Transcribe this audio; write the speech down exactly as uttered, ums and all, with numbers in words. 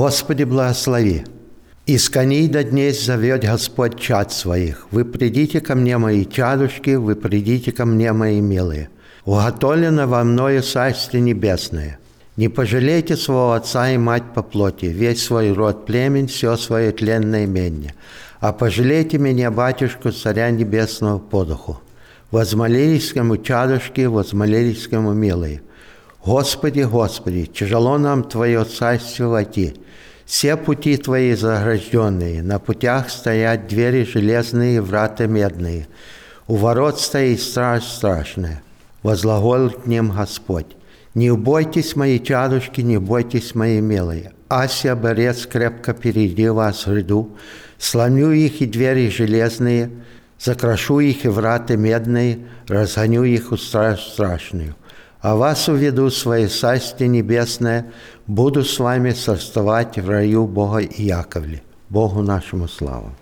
Господи, благослови. Из коней до дней зовет Господь чад своих. Вы придите ко мне, мои чадушки, вы придите ко мне, мои милые. Уготовлено во мною Царствие Небесное. Не пожалейте своего отца и мать по плоти, весь свой род племен, все свое тленное имение. А пожалейте меня, батюшку, Царя Небесного по духу. Возмолились к ему чадушки, возмолились к ему милые. Господи, Господи, тяжело нам Твое царство войти. Все пути Твои загражденные, на путях стоят двери железные, врата медные. У ворот стоит страж страшная. Возглаголил к ним Господь. Не убойтесь, мои чадушки, не бойтесь, мои милые. Ася, борец, крепко впереди вас в ряду. Сломлю их и двери железные, закрошу их и врата медные, разгоню их у страж страшную. А вас уведу в свое Царствие Небесное, буду с вами составать в раю Бога Иаковле. Богу нашему славу.